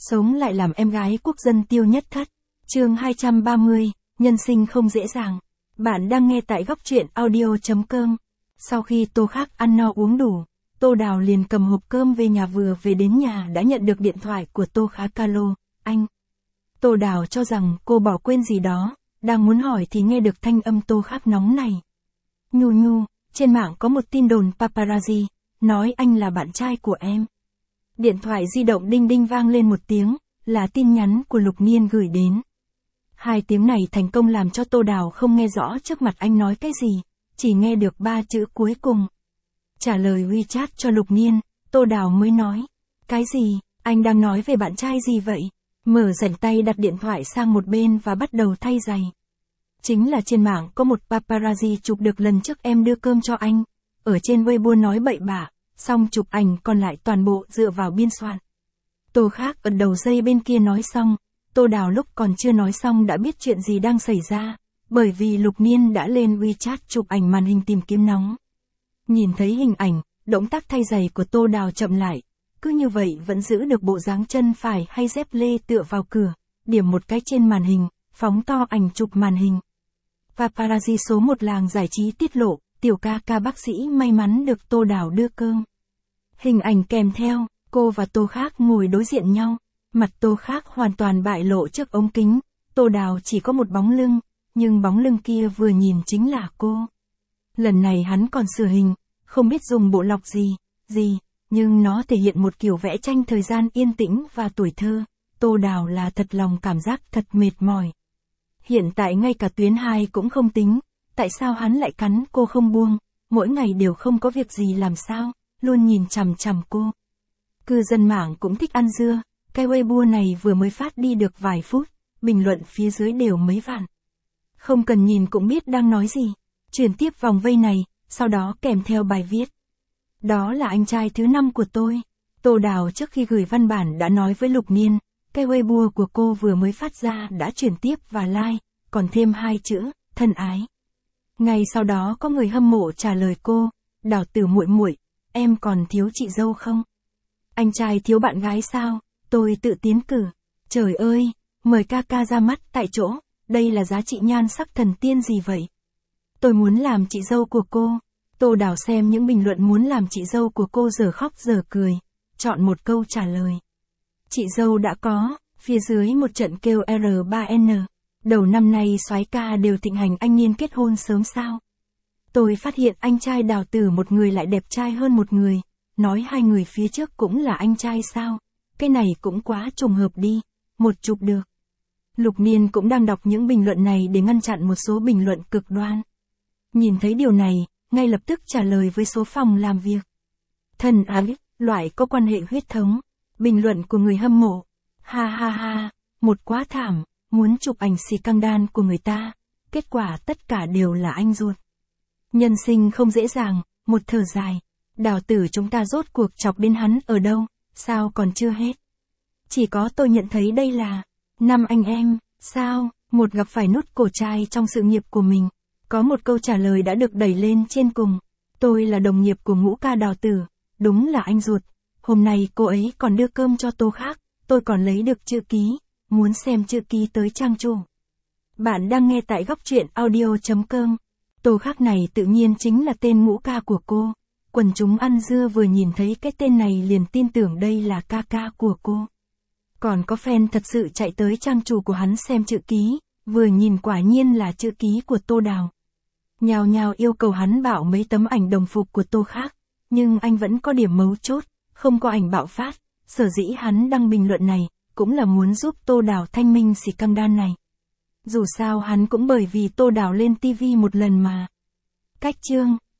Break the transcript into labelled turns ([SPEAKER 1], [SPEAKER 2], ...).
[SPEAKER 1] sống lại làm em gái quốc dân Tiêu Nhất Thất. Chương 230, nhân sinh không dễ dàng. Bạn đang nghe tại góc truyện audio.com. Sau khi Tô Khắc ăn no uống đủ, Tô Đào liền cầm hộp cơm về nhà, vừa về đến nhà đã nhận được điện thoại của Tô Khắc. Alo, anh. Tô Đào cho rằng cô bỏ quên gì đó, đang muốn hỏi thì nghe được thanh âm Tô Khắc nóng này. Nhu, trên mạng có một tin đồn paparazzi, nói anh là bạn trai của em. Điện thoại di động đinh đinh vang lên một tiếng, là tin nhắn của Lục Niên gửi đến. Hai tiếng này thành công làm cho Tô Đào không nghe rõ trước mặt anh nói cái gì, chỉ nghe được 3 chữ cuối cùng. Trả lời WeChat cho Lục Niên, Tô Đào mới nói. Cái gì, anh đang nói về bạn trai gì vậy? Mở rảnh tay đặt điện thoại sang một bên và bắt đầu thay giày. Chính là trên mạng có một paparazzi chụp được lần trước em đưa cơm cho anh. Ở trên Weibo nói bậy bạ, xong chụp ảnh còn lại toàn bộ dựa vào biên soạn. Tô Khắc ở đầu dây bên kia nói xong, Tô Đào lúc còn chưa nói xong đã biết chuyện gì đang xảy ra, bởi vì Lục Niên đã lên WeChat chụp ảnh màn hình tìm kiếm nóng. Nhìn thấy hình ảnh, động tác thay giày của Tô Đào chậm lại, cứ như vậy vẫn giữ được bộ dáng chân phải hay dép lê tựa vào cửa, điểm một cái trên màn hình, phóng to ảnh chụp màn hình. Paparazzi số 1 làng giải trí tiết lộ, tiểu ca bác sĩ may mắn được Tô Đào đưa cơm. Hình ảnh kèm theo, cô và Tô Khắc ngồi đối diện nhau, mặt Tô Khắc hoàn toàn bại lộ trước ống kính, Tô Đào chỉ có một bóng lưng, nhưng bóng lưng kia vừa nhìn chính là cô. Lần này hắn còn sửa hình, không biết dùng bộ lọc gì, nhưng nó thể hiện một kiểu vẽ tranh thời gian yên tĩnh và tuổi thơ. Tô Đào là thật lòng cảm giác thật mệt mỏi. Hiện tại ngay cả tuyến 2 cũng không tính, tại sao hắn lại cắn cô không buông, mỗi ngày đều không có việc gì làm sao, luôn nhìn chằm chằm cô. Cư dân mạng cũng thích ăn dưa, cái Weibo này vừa mới phát đi được vài phút, bình luận phía dưới đều mấy vạn. Không cần nhìn cũng biết đang nói gì. Chuyển tiếp vòng vây này, sau đó kèm theo bài viết. Đó là anh trai thứ 5 của tôi. Tô Đào trước khi gửi văn bản đã nói với Lục Niên, cái Weibo của cô vừa mới phát ra đã chuyển tiếp và like, còn thêm 2 chữ, thân ái. Ngay sau đó có người hâm mộ trả lời cô, Đào Tử muội muội, em còn thiếu chị dâu không? Anh trai thiếu bạn gái sao? Tôi tự tiến cử. Trời ơi, mời ca ra mắt tại chỗ, đây là giá trị nhan sắc thần tiên gì vậy? Tôi muốn làm chị dâu của cô. Tô Đào xem những bình luận muốn làm chị dâu của cô giờ khóc giờ cười, chọn một câu trả lời. Chị dâu đã có, phía dưới một trận kêu R3N. Đầu năm nay soái ca đều thịnh hành, anh Niên kết hôn sớm sao? Tôi phát hiện anh trai Đào Tử một người lại đẹp trai hơn một người, nói 2 người phía trước cũng là anh trai sao? Cái này cũng quá trùng hợp đi, một chụp được. Lục Niên cũng đang đọc những bình luận này để ngăn chặn một số bình luận cực đoan. Nhìn thấy điều này, ngay lập tức trả lời với số phòng làm việc. Thân ái, loại có quan hệ huyết thống. Bình luận của người hâm mộ. Ha, một quá thảm, muốn chụp ảnh xì căng đan của người ta. Kết quả tất cả đều là anh ruột. Nhân sinh không dễ dàng, một thở dài. Đào Tử chúng ta rốt cuộc chọc đến hắn ở đâu, sao còn chưa hết. Chỉ có tôi nhận thấy đây là 5 anh em, sao, một gặp phải nút cổ trai trong sự nghiệp của mình. Có một câu trả lời đã được đẩy lên trên cùng. Tôi là đồng nghiệp của ngũ ca Đào Tử, đúng là anh ruột. Hôm nay cô ấy còn đưa cơm cho Tô Khắc, tôi còn lấy được chữ ký, muốn xem chữ ký tới trang chủ. Bạn đang nghe tại góc truyện audio.com. Tô Khắc này tự nhiên chính là tên ngũ ca của cô. Quần chúng ăn dưa vừa nhìn thấy cái tên này liền tin tưởng đây là ca của cô. Còn có fan thật sự chạy tới trang chủ của hắn xem chữ ký, vừa nhìn quả nhiên là chữ ký của Tô Đào. Nhào nhào yêu cầu hắn bảo mấy tấm ảnh đồng phục của Tô Khắc, nhưng anh vẫn có điểm mấu chốt, không có ảnh bạo phát, sở dĩ hắn đăng bình luận này, cũng là muốn giúp Tô Đào thanh minh xì căng đan này. Dù sao hắn cũng bởi vì Tô Đào lên TV một lần mà. Cách chương